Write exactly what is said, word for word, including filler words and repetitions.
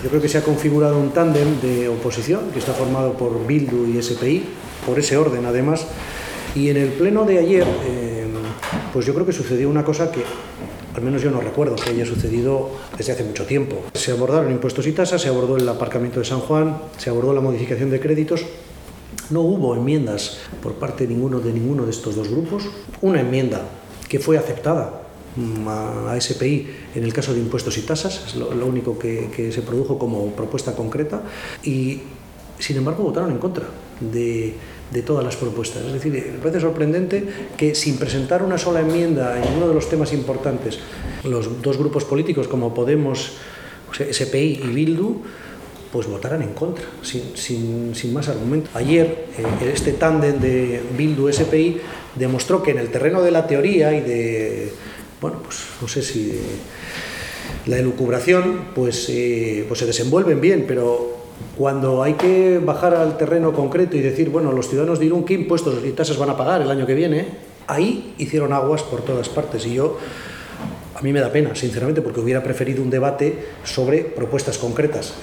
Yo creo que se ha configurado un tándem de oposición que está formado por Bildu y S P I, por ese orden además, y en el pleno de ayer, eh, pues yo creo que sucedió una cosa que al menos yo no recuerdo que haya sucedido desde hace mucho tiempo. Se abordaron impuestos y tasas, se abordó el aparcamiento de San Juan, se abordó la modificación de créditos. No hubo enmiendas por parte de ninguno de, ninguno de estos dos grupos. Una enmienda que fue aceptada a S P I en el caso de impuestos y tasas, es lo, lo único que, que se produjo como propuesta concreta, y sin embargo votaron en contra de, de todas las propuestas. Es decir, me parece sorprendente que sin presentar una sola enmienda en uno de los temas importantes, los dos grupos políticos como Podemos, S P I y Bildu, pues votaran en contra, sin, sin, sin más argumento. Ayer, eh, este tándem de Bildu-S P I demostró que en el terreno de la teoría y de, bueno, pues no sé si de la elucubración, pues, eh, pues se desenvuelven bien, pero cuando hay que bajar al terreno concreto y decir, bueno, los ciudadanos de Irún, ¿qué impuestos y tasas van a pagar el año que viene? Ahí hicieron aguas por todas partes, y yo, a mí me da pena, sinceramente, porque hubiera preferido un debate sobre propuestas concretas.